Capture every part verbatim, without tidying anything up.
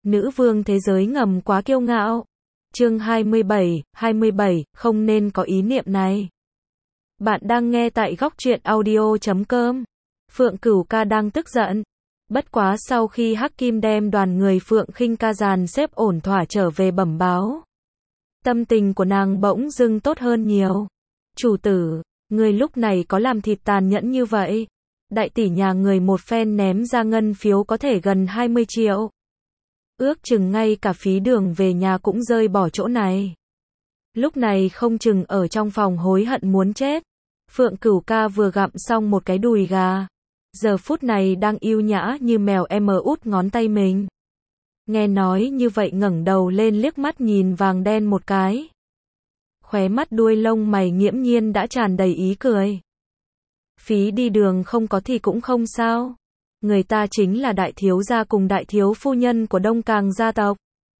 Nữ vương thế giới ngầm quá kiêu ngạo. Chương hai mươi bảy, hai mươi bảy, không nên có ý niệm này. Bạn đang nghe tại góc truyện audio chấm com. Phượng Cửu Ca đang tức giận. Bất quá sau khi Hắc Kim đem đoàn người Phượng Khinh Ca dàn xếp ổn thỏa trở về bẩm báo, tâm tình của nàng bỗng dưng tốt hơn nhiều. Chủ tử, người lúc này có làm thịt tàn nhẫn như vậy? Đại tỷ nhà người một phen ném ra ngân phiếu có thể gần hai mươi triệu. Ước chừng ngay cả phí đường về nhà cũng rơi bỏ chỗ này. Lúc này không chừng ở trong phòng hối hận muốn chết. Phượng Cửu Ca vừa gặm xong một cái đùi gà, giờ phút này đang yêu nhã như mèo em út ngón tay mình. Nghe nói như vậy ngẩng đầu lên liếc mắt nhìn vàng đen một cái. Khóe mắt đuôi lông mày nghiễm nhiên đã tràn đầy ý cười. Phí đi đường không có thì cũng không sao. Người ta chính là đại thiếu gia cùng đại thiếu phu nhân của Đông Càng gia tộc.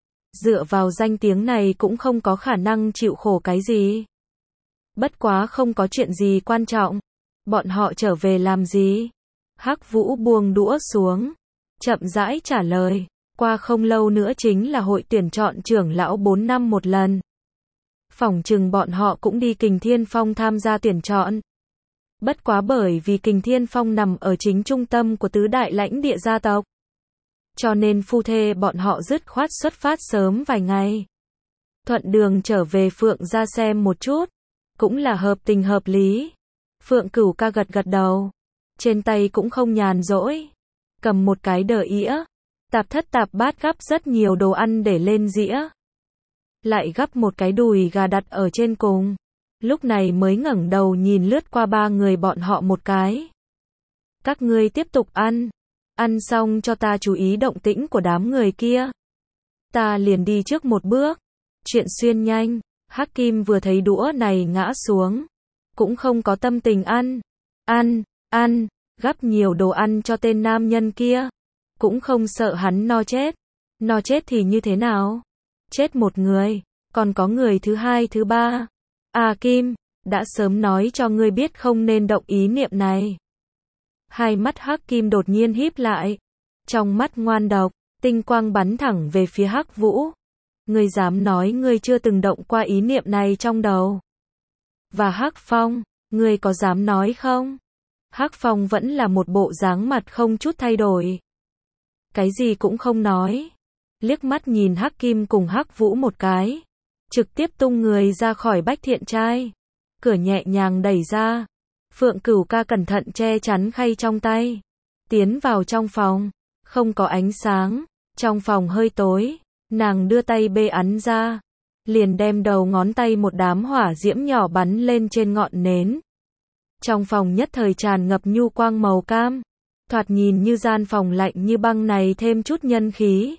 Dựa vào danh tiếng này cũng không có khả năng chịu khổ cái gì. Bất quá không có chuyện gì quan trọng. Bọn họ trở về làm gì? Hắc Vũ buông đũa xuống, chậm rãi trả lời. Qua không lâu nữa chính là hội tuyển chọn trưởng lão bốn năm một lần. Phỏng chừng bọn họ cũng đi Kình Thiên Phong tham gia tuyển chọn. Bất quá bởi vì Kình Thiên Phong nằm ở chính trung tâm của tứ đại lãnh địa gia tộc, cho nên phu thê bọn họ dứt khoát xuất phát sớm vài ngày. Thuận đường trở về Phượng gia xem một chút, cũng là hợp tình hợp lý. Phượng Cửu Ca gật gật đầu, trên tay cũng không nhàn rỗi, cầm một cái đờ ĩa, tạp thất tạp bát gắp rất nhiều đồ ăn để lên dĩa. Lại gắp một cái đùi gà đặt ở trên cùng. Lúc này mới ngẩng đầu nhìn lướt qua ba người bọn họ một cái. Các ngươi tiếp tục ăn. Ăn xong cho ta chú ý động tĩnh của đám người kia. Ta liền đi trước một bước. Chuyện xuyên nhanh. Hắc Kim vừa thấy đũa này ngã xuống, cũng không có tâm tình ăn. Ăn, ăn, gắp nhiều đồ ăn cho tên nam nhân kia. Cũng không sợ hắn no chết. No chết thì như thế nào? Chết một người, còn có người thứ hai thứ ba. À Kim, đã sớm nói cho ngươi biết không nên động ý niệm này. Hai mắt Hắc Kim đột nhiên híp lại. Trong mắt ngoan độc, tinh quang bắn thẳng về phía Hắc Vũ. Ngươi dám nói ngươi chưa từng động qua ý niệm này trong đầu? Và Hắc Phong, ngươi có dám nói không? Hắc Phong vẫn là một bộ dáng mặt không chút thay đổi. Cái gì cũng không nói. Liếc mắt nhìn Hắc Kim cùng Hắc Vũ một cái, trực tiếp tung người ra khỏi bách thiện trai. Cửa nhẹ nhàng đẩy ra. Phượng Cửu Ca cẩn thận che chắn khay trong tay. Tiến vào trong phòng. Không có ánh sáng. Trong phòng hơi tối. Nàng đưa tay bê ấn ra. Liền đem đầu ngón tay một đám hỏa diễm nhỏ bắn lên trên ngọn nến. Trong phòng nhất thời tràn ngập nhu quang màu cam. Thoạt nhìn như gian phòng lạnh như băng này thêm chút nhân khí.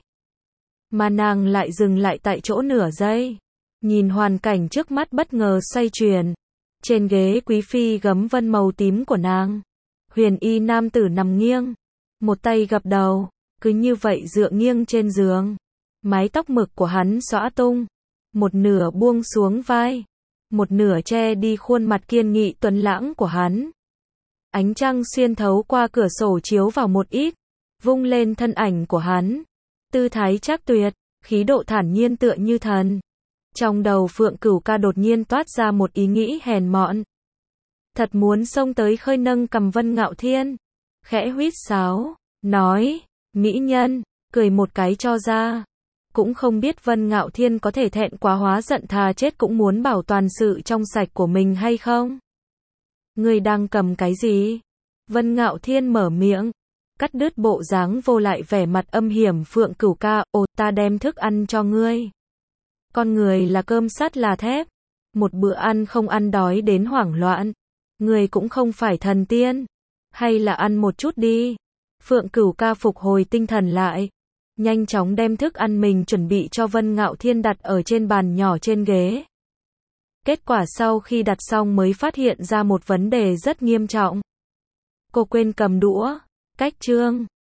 Mà nàng lại dừng lại tại chỗ nửa giây. Nhìn hoàn cảnh trước mắt bất ngờ xoay chuyển. Trên ghế quý phi gấm vân màu tím của nàng, huyền y nam tử nằm nghiêng, một tay gập đầu, cứ như vậy dựa nghiêng trên giường. Mái tóc mực của hắn xõa tung, một nửa buông xuống vai, một nửa che đi khuôn mặt kiên nghị tuấn lãng của hắn. Ánh trăng xuyên thấu qua cửa sổ chiếu vào một ít, vung lên thân ảnh của hắn. Tư thái trác tuyệt, khí độ thản nhiên tựa như thần. Trong đầu Phượng Cửu Ca đột nhiên toát ra một ý nghĩ hèn mọn. Thật muốn xông tới khơi nâng cầm Vân Ngạo Thiên. Khẽ huýt sáo, nói, mỹ nhân, cười một cái cho ra. Cũng không biết Vân Ngạo Thiên có thể thẹn quá hóa giận thà chết cũng muốn bảo toàn sự trong sạch của mình hay không? Ngươi đang cầm cái gì? Vân Ngạo Thiên mở miệng, cắt đứt bộ dáng vô lại vẻ mặt âm hiểm Phượng Cửu Ca. Ồ, ta đem thức ăn cho ngươi. Con người là cơm sắt là thép. Một bữa ăn không ăn đói đến hoảng loạn. Người cũng không phải thần tiên. Hay là ăn một chút đi. Phượng Cửu Ca phục hồi tinh thần lại. Nhanh chóng đem thức ăn mình chuẩn bị cho Vân Ngạo Thiên đặt ở trên bàn nhỏ trên ghế. Kết quả sau khi đặt xong mới phát hiện ra một vấn đề rất nghiêm trọng. Cô quên cầm đũa. Cách chương.